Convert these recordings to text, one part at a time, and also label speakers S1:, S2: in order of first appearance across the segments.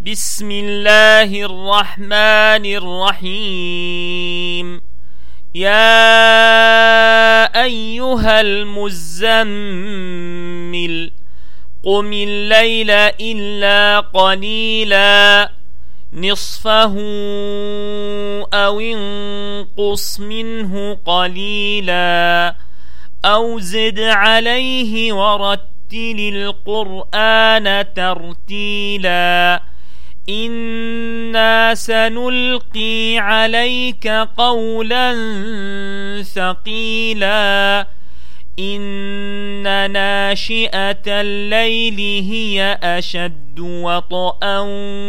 S1: بسم الله الرحمن الرحيم. يا أيها المزمل قم الليل إلا قليلا نصفه أو انقص منه قليلا أو زد عليه ورتل القرآن ترتيلا إنا سنلقي عليك قولا ثقيلا إن ناشئة الليل هي أشد وطئا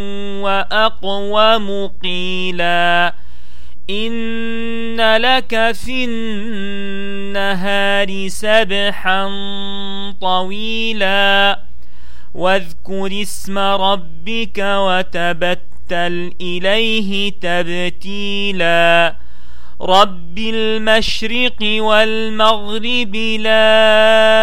S1: وأقوم قيلا إن لك في النهار سبحا طويلا واذكر اسم ربك وتبتل إليه تبتيلا رب المشرق والمغرب لا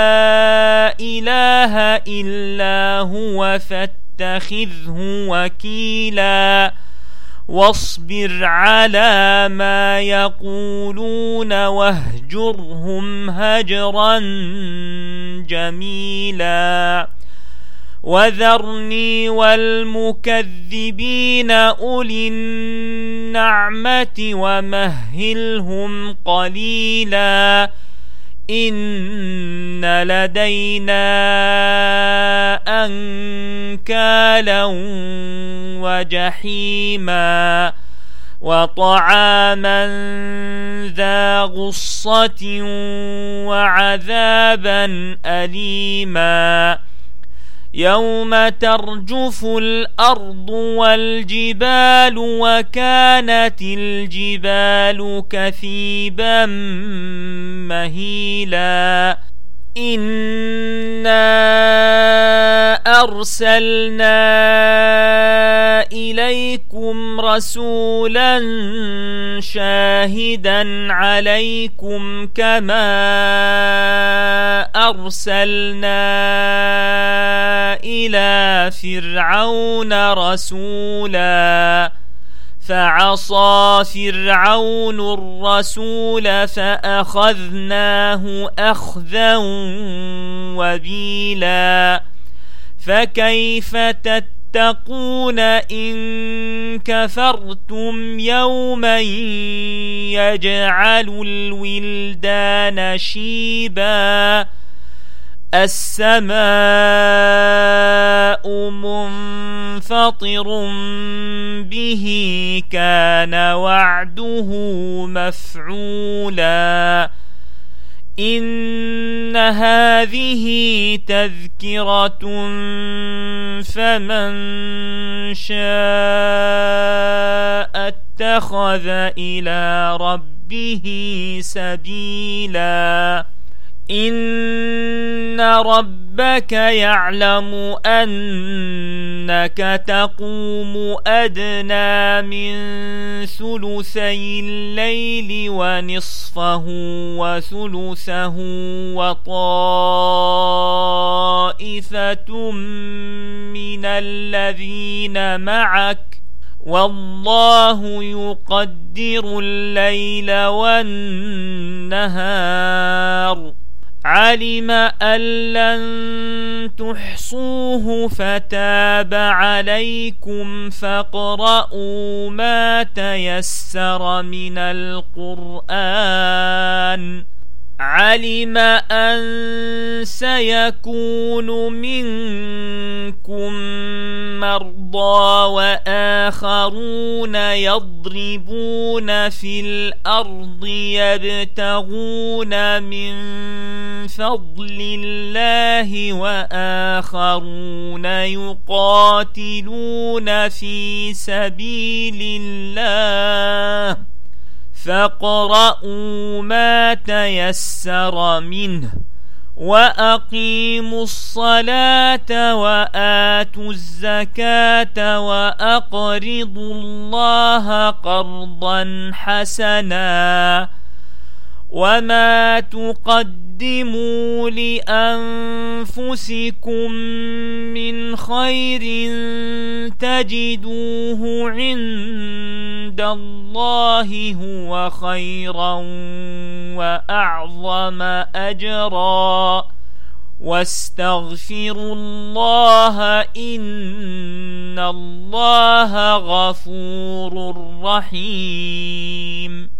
S1: إله إلا هو فاتخذه وكيلا واصبر على ما يقولون واهجرهم هجرا جميلا وذرني والمكذبين أولي النعمة ومهلهم قليلا إن لدينا أنكالا وجحيما وطعاما ذا غصة وعذابا أليما يوم ترجف الأرض والجبال وكانت الجبال كثيبا مهيلا إنا أرسلنا إليكم رسولا شاهدا عليكم كما أرسلنا إلى فرعون رسولا فعصى فرعون الرسول فأخذناه أخذا وبيلا فكيف تتقون إن كفرتم يوما يجعل الولدان شيبا السماء منفطر به كان وعده مفعولا إن هذه تذكرة فمن شاء اتخذ إلى ربه سبيلا إن ربك يعلم أنك تقوم أدنى من ثلثي الليل ونصفه وثلثه وطائفة من الذين معك والله يقدر الليل والنهار علم أن لن تحصوه فتاب عليكم فاقرؤوا ما تيسر من القرآن علم أن سيكون منكم مرضى وآخرون يضربون في الأرض يبتغون من فضل الله وآخرون يقاتلون في سبيل الله فاقرؤوا ما تيسر منه وأقيموا الصلاة وآتوا الزكاة وأقرضوا الله قرضا حسنا وما تقدموا لأنفسكم من خير تجدوه عند الله هو خيرا وأعظم أجرا واستغفروا الله إن الله غفور رحيم.